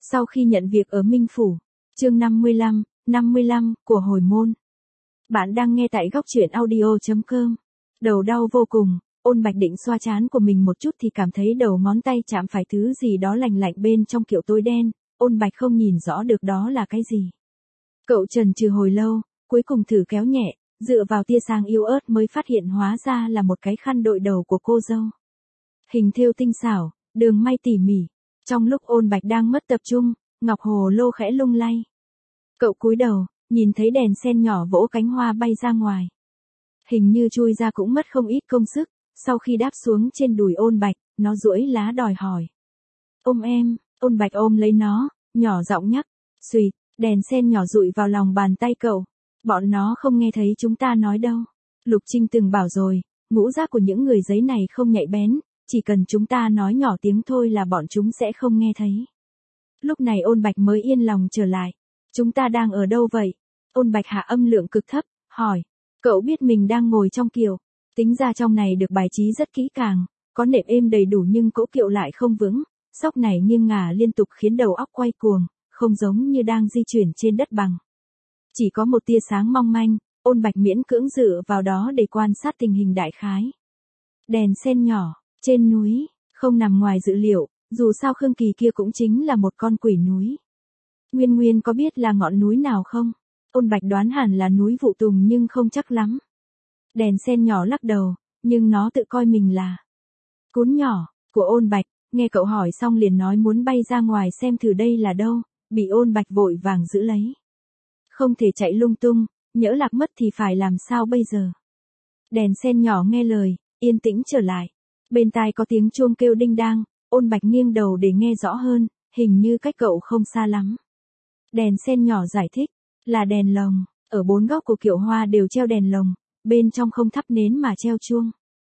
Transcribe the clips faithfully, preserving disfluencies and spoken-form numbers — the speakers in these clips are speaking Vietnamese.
Sau khi nhận việc ở Minh Phủ, chương năm mươi lăm, năm mươi lăm của hồi môn. Bạn đang nghe tại góc truyện audio chấm com. Đầu đau vô cùng, Ôn Bạch định xoa trán của mình một chút thì cảm thấy đầu ngón tay chạm phải thứ gì đó lành lạnh bên trong kiệu tối đen, Ôn Bạch không nhìn rõ được đó là cái gì. Cậu chần chừ hồi lâu, cuối cùng thử kéo nhẹ, dựa vào tia sáng yếu ớt mới phát hiện hóa ra là một cái khăn đội đầu của cô dâu. Hình thêu tinh xảo, đường may tỉ mỉ. Trong lúc Ôn Bạch đang mất tập trung, ngọc hồ lô khẽ lung lay. Cậu cúi đầu, nhìn thấy đèn sen nhỏ vỗ cánh hoa bay ra ngoài. Hình như chui ra cũng mất không ít công sức, sau khi đáp xuống trên đùi Ôn Bạch, nó duỗi lá đòi hỏi. Ôm em, Ôn Bạch ôm lấy nó, nhỏ giọng nhắc, xuỵt, đèn sen nhỏ dụi vào lòng bàn tay cậu. Bọn nó không nghe thấy chúng ta nói đâu. Lục Trinh từng bảo rồi, ngũ giác của những người giấy này không nhạy bén, chỉ cần chúng ta nói nhỏ tiếng thôi là bọn chúng sẽ không nghe thấy. Lúc này Ôn Bạch mới yên lòng trở lại. Chúng ta đang ở đâu vậy? Ôn Bạch hạ âm lượng cực thấp, hỏi. Cậu biết mình đang ngồi trong kiệu. Tính ra trong này được bài trí rất kỹ càng, có nệm êm đầy đủ nhưng cỗ kiệu lại không vững, sóc này nghiêng ngả liên tục khiến đầu óc quay cuồng, không giống như đang di chuyển trên đất bằng. Chỉ có một tia sáng mong manh, Ôn Bạch miễn cưỡng dựa vào đó để quan sát tình hình đại khái. Đèn sen nhỏ, trên núi, không nằm ngoài dự liệu, dù sao Khương Kỳ kia cũng chính là một con quỷ núi. Nguyên Nguyên có biết là ngọn núi nào không? Ôn Bạch đoán hẳn là núi Vụ Tùng nhưng không chắc lắm. Đèn sen nhỏ lắc đầu, nhưng nó tự coi mình là cún nhỏ của Ôn Bạch, nghe cậu hỏi xong liền nói muốn bay ra ngoài xem thử đây là đâu, bị Ôn Bạch vội vàng giữ lấy. Không thể chạy lung tung, nhỡ lạc mất thì phải làm sao bây giờ? Đèn sen nhỏ nghe lời, yên tĩnh trở lại. Bên tai có tiếng chuông kêu đinh đang, Ôn Bạch nghiêng đầu để nghe rõ hơn, hình như cách cậu không xa lắm. Đèn sen nhỏ giải thích, là đèn lồng, ở bốn góc của kiệu hoa đều treo đèn lồng, bên trong không thắp nến mà treo chuông.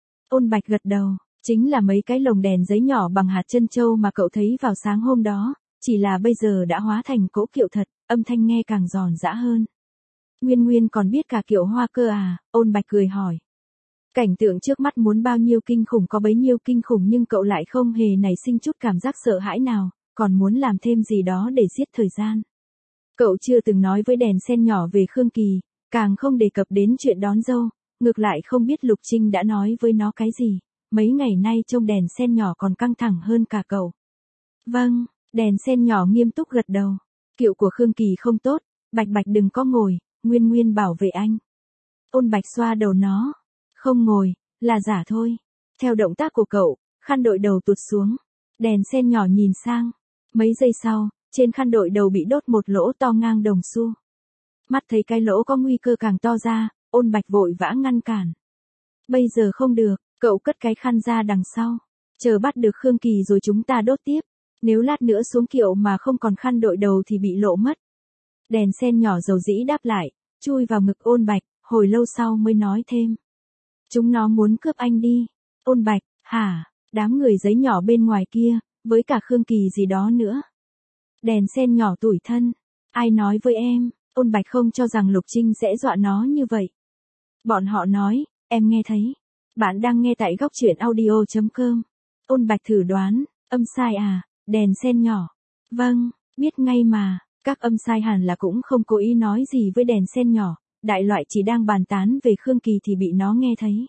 Ôn Bạch gật đầu, chính là mấy cái lồng đèn giấy nhỏ bằng hạt trân châu mà cậu thấy vào sáng hôm đó, chỉ là bây giờ đã hóa thành cỗ kiệu thật, âm thanh nghe càng giòn giã hơn. Nguyên Nguyên còn biết cả kiệu hoa cơ à? Ôn Bạch cười hỏi. Cảnh tượng trước mắt muốn bao nhiêu kinh khủng có bấy nhiêu kinh khủng nhưng cậu lại không hề nảy sinh chút cảm giác sợ hãi nào, còn muốn làm thêm gì đó để giết thời gian. Cậu chưa từng nói với đèn sen nhỏ về Khương Kỳ, càng không đề cập đến chuyện đón dâu, ngược lại không biết Lục Trinh đã nói với nó cái gì, mấy ngày nay trông đèn sen nhỏ còn căng thẳng hơn cả cậu. Vâng, đèn sen nhỏ nghiêm túc gật đầu. Kiệu của Khương Kỳ không tốt, Bạch Bạch đừng có ngồi, Nguyên Nguyên bảo vệ anh. Ôn Bạch xoa đầu nó. Không ngồi, là giả thôi. Theo động tác của cậu, khăn đội đầu tụt xuống. Đèn sen nhỏ nhìn sang. Mấy giây sau, trên khăn đội đầu bị đốt một lỗ to ngang đồng xu. Mắt thấy cái lỗ có nguy cơ càng to ra, Ôn Bạch vội vã ngăn cản. Bây giờ không được, cậu cất cái khăn ra đằng sau. Chờ bắt được Khương Kỳ rồi chúng ta đốt tiếp. Nếu lát nữa xuống kiệu mà không còn khăn đội đầu thì bị lộ mất. Đèn sen nhỏ dầu dĩ đáp lại, chui vào ngực Ôn Bạch, hồi lâu sau mới nói thêm. Chúng nó muốn cướp anh đi. Ôn Bạch, hả, đám người giấy nhỏ bên ngoài kia, với cả Khương Kỳ gì đó nữa. Đèn sen nhỏ tủi thân. Ai nói với em? Ôn Bạch không cho rằng Lục Trinh sẽ dọa nó như vậy. Bọn họ nói, em nghe thấy. Bạn đang nghe tại góc truyện audio chấm com. Ôn Bạch thử đoán, âm sai à, đèn sen nhỏ. Vâng, biết ngay mà, các âm sai hẳn là cũng không cố ý nói gì với đèn sen nhỏ, đại loại chỉ đang bàn tán về Khương Kỳ thì bị nó nghe thấy.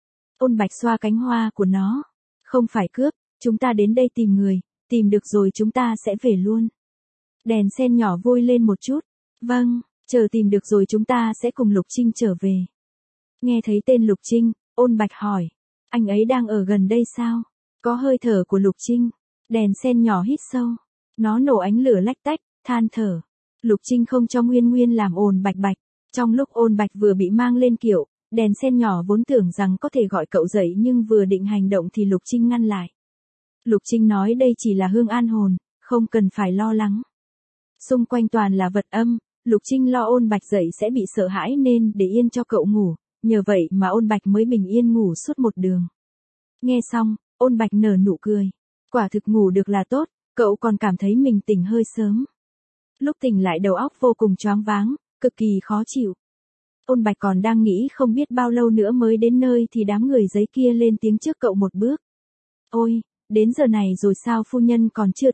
Ôn Bạch xoa cánh hoa của nó. Không phải cướp, chúng ta đến đây tìm người, tìm được rồi chúng ta sẽ về luôn. Đèn sen nhỏ vui lên một chút. Vâng, chờ tìm được rồi chúng ta sẽ cùng Lục Trinh trở về. Nghe thấy tên Lục Trinh, Ôn Bạch hỏi. Anh ấy đang ở gần đây sao? Có hơi thở của Lục Trinh. Đèn sen nhỏ hít sâu. Nó nổ ánh lửa lách tách, than thở. Lục Trinh không cho Nguyên Nguyên làm ồn Bạch Bạch. Trong lúc Ôn Bạch vừa bị mang lên kiệu, đèn sen nhỏ vốn tưởng rằng có thể gọi cậu dậy nhưng vừa định hành động thì Lục Trinh ngăn lại. Lục Trinh nói đây chỉ là hương an hồn, không cần phải lo lắng. Xung quanh toàn là vật âm, Lục Trinh lo Ôn Bạch dậy sẽ bị sợ hãi nên để yên cho cậu ngủ, nhờ vậy mà Ôn Bạch mới bình yên ngủ suốt một đường. Nghe xong, Ôn Bạch nở nụ cười. Quả thực ngủ được là tốt, cậu còn cảm thấy mình tỉnh hơi sớm. Lúc tỉnh lại đầu óc vô cùng choáng váng, cực kỳ khó chịu. Ôn Bạch còn đang nghĩ không biết bao lâu nữa mới đến nơi thì đám người giấy kia lên tiếng trước cậu một bước. Ôi, đến giờ này rồi sao phu nhân còn chưa tỉnh,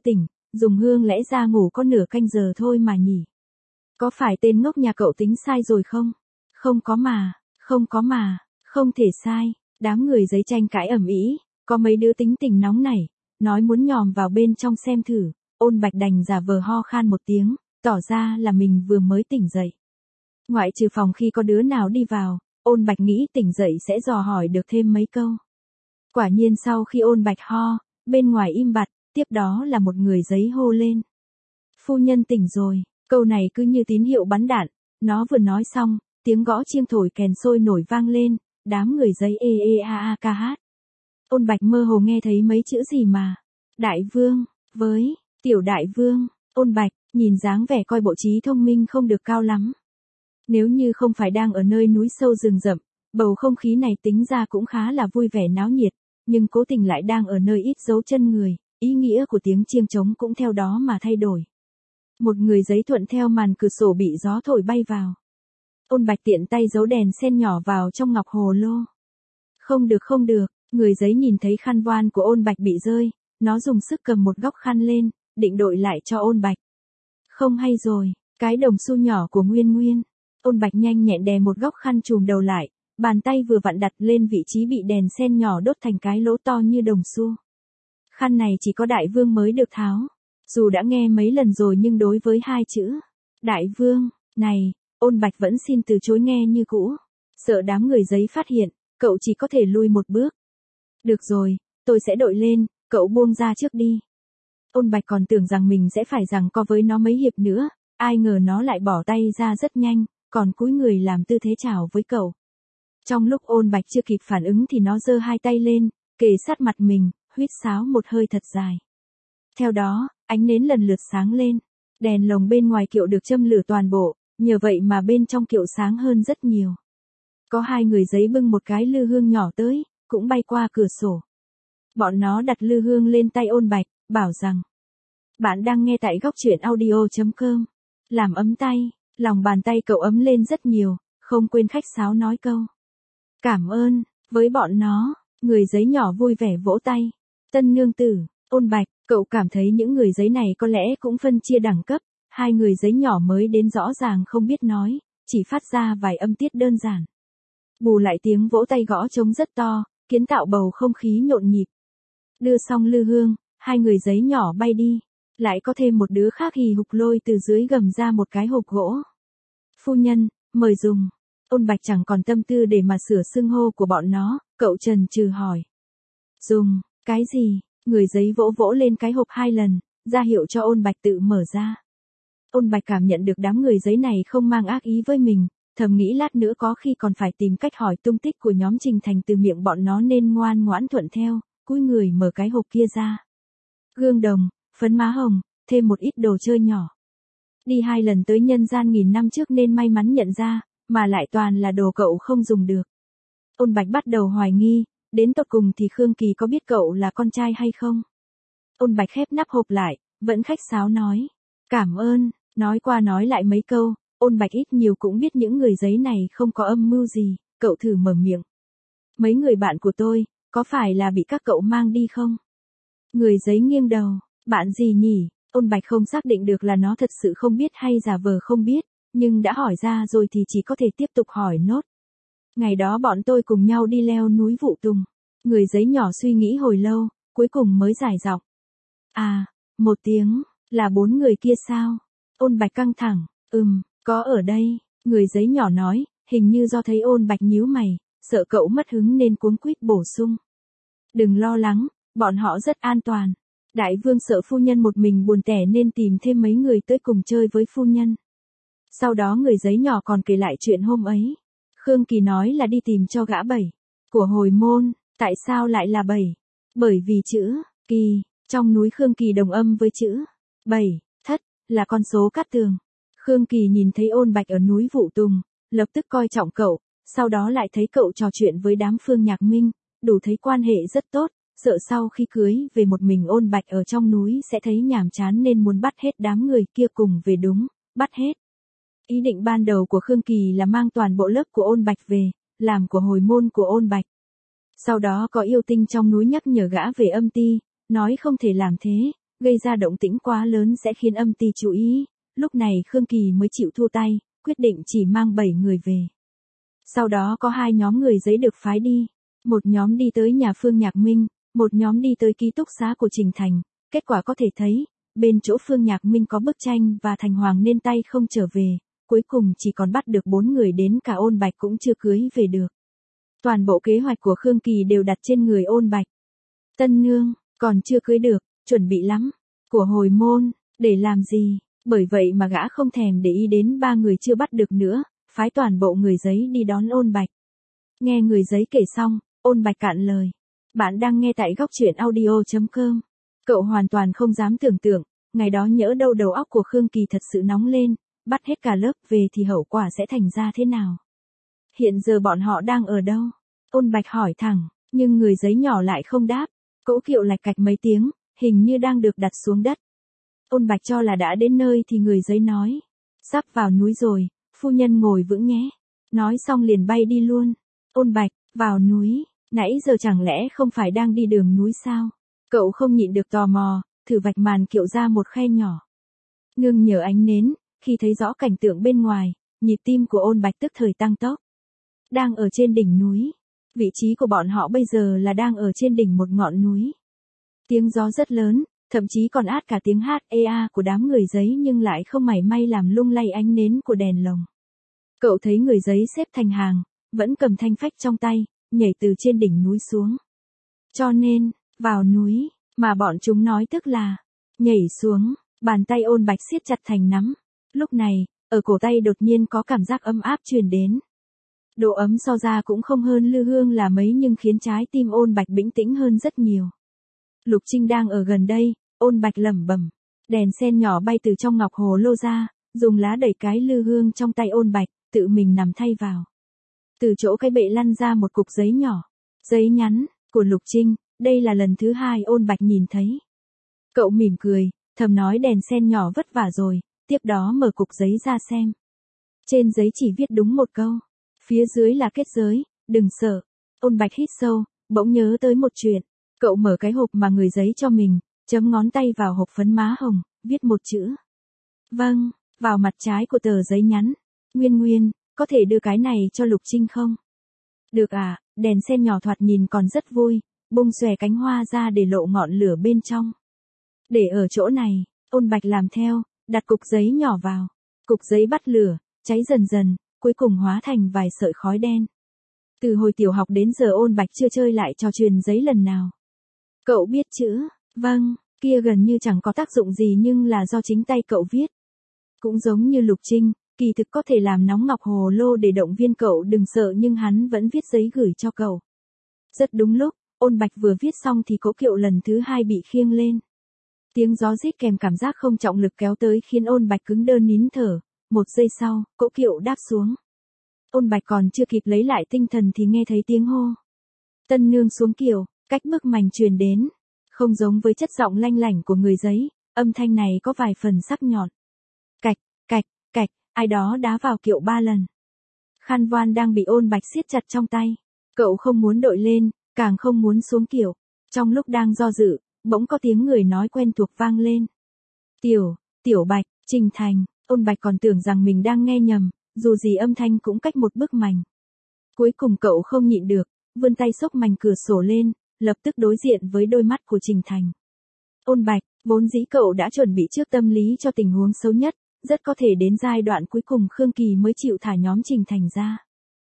dùng hương lẽ ra ngủ có nửa canh giờ thôi mà nhỉ. Có phải tên ngốc nhà cậu tính sai rồi không? Không có mà, không có mà, không thể sai. Đám người giấy tranh cãi ầm ĩ, có mấy đứa tính tình nóng nảy, nói muốn nhòm vào bên trong xem thử. Ôn Bạch đành giả vờ ho khan một tiếng, tỏ ra là mình vừa mới tỉnh dậy. Ngoại trừ phòng khi có đứa nào đi vào, Ôn Bạch nghĩ tỉnh dậy sẽ dò hỏi được thêm mấy câu. Quả nhiên sau khi Ôn Bạch ho, bên ngoài im bặt, tiếp đó là một người giấy hô lên. Phu nhân tỉnh rồi, câu này cứ như tín hiệu bắn đạn, nó vừa nói xong, tiếng gõ chiêng thổi kèn sôi nổi vang lên, đám người giấy ê ê a a ca hát. Ôn Bạch mơ hồ nghe thấy mấy chữ gì mà, đại vương, với, tiểu đại vương, Ôn Bạch, nhìn dáng vẻ coi bộ trí thông minh không được cao lắm. Nếu như không phải đang ở nơi núi sâu rừng rậm, bầu không khí này tính ra cũng khá là vui vẻ náo nhiệt, nhưng cố tình lại đang ở nơi ít dấu chân người, ý nghĩa của tiếng chiêng trống cũng theo đó mà thay đổi. Một người giấy thuận theo màn cửa sổ bị gió thổi bay vào. Ôn Bạch tiện tay giấu đèn sen nhỏ vào trong ngọc hồ lô. Không được không được, người giấy nhìn thấy khăn voan của Ôn Bạch bị rơi, nó dùng sức cầm một góc khăn lên, định đội lại cho Ôn Bạch. Không hay rồi, cái đồng xu nhỏ của Nguyên Nguyên. Ôn Bạch nhanh nhẹn đè một góc khăn trùm đầu lại, bàn tay vừa vặn đặt lên vị trí bị đèn sen nhỏ đốt thành cái lỗ to như đồng xu. Khăn này chỉ có đại vương mới được tháo. Dù đã nghe mấy lần rồi nhưng đối với hai chữ đại vương này, Ôn Bạch vẫn xin từ chối nghe như cũ. Sợ đám người giấy phát hiện, cậu chỉ có thể lui một bước. Được rồi, tôi sẽ đội lên, cậu buông ra trước đi. Ôn Bạch còn tưởng rằng mình sẽ phải giằng co với nó mấy hiệp nữa, ai ngờ nó lại bỏ tay ra rất nhanh, còn cúi người làm tư thế chào với cậu. Trong lúc Ôn Bạch chưa kịp phản ứng thì nó giơ hai tay lên, kề sát mặt mình, huýt sáo một hơi thật dài. Theo đó, ánh nến lần lượt sáng lên, đèn lồng bên ngoài kiệu được châm lửa toàn bộ, nhờ vậy mà bên trong kiệu sáng hơn rất nhiều. Có hai người giấy bưng một cái lư hương nhỏ tới, cũng bay qua cửa sổ. Bọn nó đặt lư hương lên tay Ôn Bạch, bảo rằng: Bạn đang nghe tại góc truyện audio chấm com. Làm ấm tay, lòng bàn tay cậu ấm lên rất nhiều, không quên khách sáo nói câu. Cảm ơn, với bọn nó, người giấy nhỏ vui vẻ vỗ tay. Tân nương tử, Ôn Bạch, cậu cảm thấy những người giấy này có lẽ cũng phân chia đẳng cấp, hai người giấy nhỏ mới đến rõ ràng không biết nói, chỉ phát ra vài âm tiết đơn giản. Bù lại tiếng vỗ tay gõ trống rất to, kiến tạo bầu không khí nhộn nhịp. Đưa xong lư hương, hai người giấy nhỏ bay đi, lại có thêm một đứa khác hì hục lôi từ dưới gầm ra một cái hộp gỗ. Phu nhân, mời dùng. Ôn Bạch chẳng còn tâm tư để mà sửa xưng hô của bọn nó, cậu chần chừ hỏi. Dùng, cái gì? Người giấy vỗ vỗ lên cái hộp hai lần, ra hiệu cho Ôn Bạch tự mở ra. Ôn Bạch cảm nhận được đám người giấy này không mang ác ý với mình, thầm nghĩ lát nữa có khi còn phải tìm cách hỏi tung tích của nhóm Trình Thành từ miệng bọn nó nên ngoan ngoãn thuận theo, cúi người mở cái hộp kia ra. Gương đồng, phấn má hồng, thêm một ít đồ chơi nhỏ. Đi hai lần tới nhân gian nghìn năm trước nên may mắn nhận ra, mà lại toàn là đồ cậu không dùng được. Ôn Bạch bắt đầu hoài nghi, đến tột cùng thì Khương Kỳ có biết cậu là con trai hay không? Ôn Bạch khép nắp hộp lại, vẫn khách sáo nói. Cảm ơn, nói qua nói lại mấy câu, Ôn Bạch ít nhiều cũng biết những người giấy này không có âm mưu gì, cậu thử mở miệng. Mấy người bạn của tôi, có phải là bị các cậu mang đi không? Người giấy nghiêng đầu, bạn gì nhỉ? Ôn Bạch không xác định được là nó thật sự không biết hay giả vờ không biết, nhưng đã hỏi ra rồi thì chỉ có thể tiếp tục hỏi nốt. Ngày đó bọn tôi cùng nhau đi leo núi Vụ Tùng. Người giấy nhỏ suy nghĩ hồi lâu, cuối cùng mới giải giọng. À, một tiếng, là bốn người kia sao? Ôn Bạch căng thẳng, ừm, có ở đây. Người giấy nhỏ nói, hình như do thấy Ôn Bạch nhíu mày, sợ cậu mất hứng nên cuống quýt bổ sung. Đừng lo lắng, bọn họ rất an toàn. Đại vương sợ phu nhân một mình buồn tẻ nên tìm thêm mấy người tới cùng chơi với phu nhân. Sau đó người giấy nhỏ còn kể lại chuyện hôm ấy. Khương Kỳ nói là đi tìm cho gã bảy của hồi môn, tại sao lại là bảy? Bởi vì chữ Kỳ trong núi Khương Kỳ đồng âm với chữ bảy, thất là con số cát tường. Khương Kỳ nhìn thấy Ôn Bạch ở núi Vụ Tùng, lập tức coi trọng cậu, sau đó lại thấy cậu trò chuyện với đám Phương Nhạc Minh, đủ thấy quan hệ rất tốt, sợ sau khi cưới về một mình Ôn Bạch ở trong núi sẽ thấy nhàm chán nên muốn bắt hết đám người kia cùng về đúng, bắt hết. Ý định ban đầu của Khương Kỳ là mang toàn bộ lớp của Ôn Bạch về, làm của hồi môn của Ôn Bạch. Sau đó có yêu tinh trong núi nhắc nhở gã về âm ti, nói không thể làm thế, gây ra động tĩnh quá lớn sẽ khiến âm ty chú ý, lúc này Khương Kỳ mới chịu thu tay, quyết định chỉ mang bảy người về. Sau đó có hai nhóm người giấy được phái đi, một nhóm đi tới nhà Phương Nhạc Minh, một nhóm đi tới ký túc xá của Trình Thành, kết quả có thể thấy, bên chỗ Phương Nhạc Minh có bức tranh và Thành Hoàng nên tay không trở về, cuối cùng chỉ còn bắt được bốn người, đến cả Ôn Bạch cũng chưa cưới về được. Toàn bộ kế hoạch của Khương Kỳ đều đặt trên người Ôn Bạch. Tân nương, còn chưa cưới được, chuẩn bị lắm, của hồi môn, để làm gì, bởi vậy mà gã không thèm để ý đến ba người chưa bắt được nữa, phái toàn bộ người giấy đi đón Ôn Bạch. Nghe người giấy kể xong, Ôn Bạch cạn lời. Bạn đang nghe tại góc truyện audio chấm com. Cậu hoàn toàn không dám tưởng tượng, ngày đó nhỡ đâu đầu óc của Khương Kỳ thật sự nóng lên, bắt hết cả lớp về thì hậu quả sẽ thành ra thế nào. Hiện giờ bọn họ đang ở đâu? Ôn Bạch hỏi thẳng, nhưng người giấy nhỏ lại không đáp. Cỗ kiệu lạch cạch mấy tiếng, hình như đang được đặt xuống đất. Ôn Bạch cho là đã đến nơi thì người giấy nói. Sắp vào núi rồi, phu nhân ngồi vững nhé. Nói xong liền bay đi luôn. Ôn Bạch, vào núi, nãy giờ chẳng lẽ không phải đang đi đường núi sao? Cậu không nhịn được tò mò, thử vạch màn kiệu ra một khe nhỏ. Nương nhờ ánh nến, khi thấy rõ cảnh tượng bên ngoài, nhịp tim của Ôn Bạch tức thời tăng tốc. Đang ở trên đỉnh núi. Vị trí của bọn họ bây giờ là đang ở trên đỉnh một ngọn núi. Tiếng gió rất lớn, thậm chí còn át cả tiếng hát ê a của đám người giấy nhưng lại không mảy may làm lung lay ánh nến của đèn lồng. Cậu thấy người giấy xếp thành hàng, vẫn cầm thanh phách trong tay, nhảy từ trên đỉnh núi xuống. Cho nên, vào núi, mà bọn chúng nói tức là, nhảy xuống, bàn tay Ôn Bạch siết chặt thành nắm. Lúc này, ở cổ tay đột nhiên có cảm giác ấm áp truyền đến. Độ ấm so ra cũng không hơn lư hương là mấy nhưng khiến trái tim Ôn Bạch bình tĩnh hơn rất nhiều. Lục Trinh đang ở gần đây, Ôn Bạch lẩm bẩm. Đèn sen nhỏ bay từ trong ngọc hồ lô ra, dùng lá đẩy cái lư hương trong tay Ôn Bạch, tự mình nằm thay vào. Từ chỗ cái bệ lăn ra một cục giấy nhỏ. Giấy nhắn, của Lục Trinh, đây là lần thứ hai Ôn Bạch nhìn thấy. Cậu mỉm cười, thầm nói đèn sen nhỏ vất vả rồi, tiếp đó mở cục giấy ra xem. Trên giấy chỉ viết đúng một câu. Phía dưới là kết giới, đừng sợ. Ôn Bạch hít sâu, bỗng nhớ tới một chuyện. Cậu mở cái hộp mà người giấy cho mình, chấm ngón tay vào hộp phấn má hồng, viết một chữ. Vâng, vào mặt trái của tờ giấy nhắn. Nguyên Nguyên, có thể đưa cái này cho Lục Trinh không? Được à, đèn sen nhỏ thoạt nhìn còn rất vui, bung xòe cánh hoa ra để lộ ngọn lửa bên trong. Để ở chỗ này, Ôn Bạch làm theo, đặt cục giấy nhỏ vào. Cục giấy bắt lửa, cháy dần dần, cuối cùng hóa thành vài sợi khói đen. Từ hồi tiểu học đến giờ Ôn Bạch chưa chơi lại trò truyền giấy lần nào. Cậu biết chữ, vâng, kia gần như chẳng có tác dụng gì nhưng là do chính tay cậu viết. Cũng giống như Lục Trinh, kỳ thực có thể làm nóng ngọc hồ lô để động viên cậu đừng sợ nhưng hắn vẫn viết giấy gửi cho cậu. Rất đúng lúc, Ôn Bạch vừa viết xong thì cỗ kiệu lần thứ hai bị khiêng lên. Tiếng gió rít kèm cảm giác không trọng lực kéo tới khiến Ôn Bạch cứng đơ nín thở. Một giây sau, cỗ kiệu đáp xuống. Ôn Bạch còn chưa kịp lấy lại tinh thần thì nghe thấy tiếng hô. Tân nương xuống kiệu, cách bức mành truyền đến. Không giống với chất giọng lanh lảnh của người giấy, âm thanh này có vài phần sắc nhọn. Cạch, cạch, cạch, ai đó đá vào kiệu ba lần. Khăn voan đang bị Ôn Bạch siết chặt trong tay. Cậu không muốn đội lên, càng không muốn xuống kiệu. Trong lúc đang do dự, bỗng có tiếng người nói quen thuộc vang lên. Tiểu, Tiểu Bạch, Trình Thành. Ôn Bạch còn tưởng rằng mình đang nghe nhầm, dù gì âm thanh cũng cách một bức mành. Cuối cùng cậu không nhịn được, vươn tay xốc mành cửa sổ lên, lập tức đối diện với đôi mắt của Trình Thành. Ôn Bạch, vốn dĩ cậu đã chuẩn bị trước tâm lý cho tình huống xấu nhất, rất có thể đến giai đoạn cuối cùng Khương Kỳ mới chịu thả nhóm Trình Thành ra.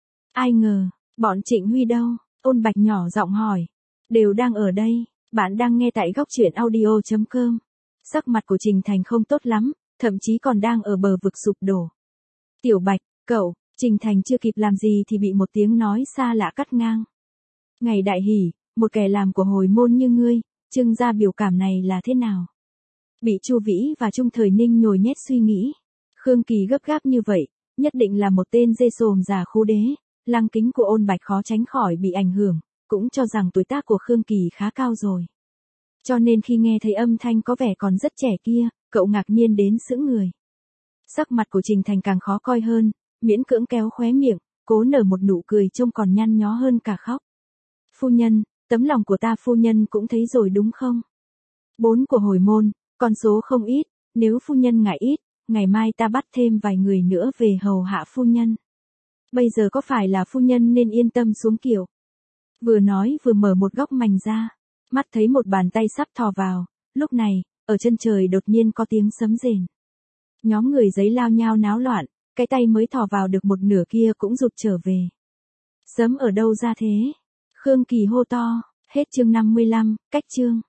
Ai ngờ, bọn Trịnh Huy đâu? Ôn Bạch nhỏ giọng hỏi. Đều đang ở đây, bạn đang nghe tại góc truyện audio chấm com. Sắc mặt của Trình Thành không tốt lắm, thậm chí còn đang ở bờ vực sụp đổ. Tiểu Bạch, cậu, Trình Thành chưa kịp làm gì thì bị một tiếng nói xa lạ cắt ngang. Ngày đại hỷ, một kẻ làm của hồi môn như ngươi, trưng ra biểu cảm này là thế nào? Bị Chu Vĩ và Trung Thời Ninh nhồi nhét suy nghĩ. Khương Kỳ gấp gáp như vậy, nhất định là một tên dê sồm già khú đế. Lăng kính của Ôn Bạch khó tránh khỏi bị ảnh hưởng, cũng cho rằng tuổi tác của Khương Kỳ khá cao rồi. Cho nên khi nghe thấy âm thanh có vẻ còn rất trẻ kia, cậu ngạc nhiên đến sững người. Sắc mặt của Trình Thành càng khó coi hơn, miễn cưỡng kéo khóe miệng, cố nở một nụ cười trông còn nhăn nhó hơn cả khóc. Phu nhân, tấm lòng của ta phu nhân cũng thấy rồi đúng không? Bốn của hồi môn, Con số không ít, nếu phu nhân ngại ít, ngày mai ta bắt thêm vài người nữa về hầu hạ phu nhân. Bây giờ có phải là phu nhân nên yên tâm xuống kiểu. Vừa nói vừa mở một góc mành ra, mắt thấy một bàn tay sắp thò vào, lúc này, ở chân trời đột nhiên có tiếng sấm rền. Nhóm người giấy lao nhao náo loạn, cái tay mới thò vào được một nửa kia cũng rụt trở về. Sấm ở đâu ra thế? Khương Kỳ hô to, hết chương năm mươi lăm, cách chương.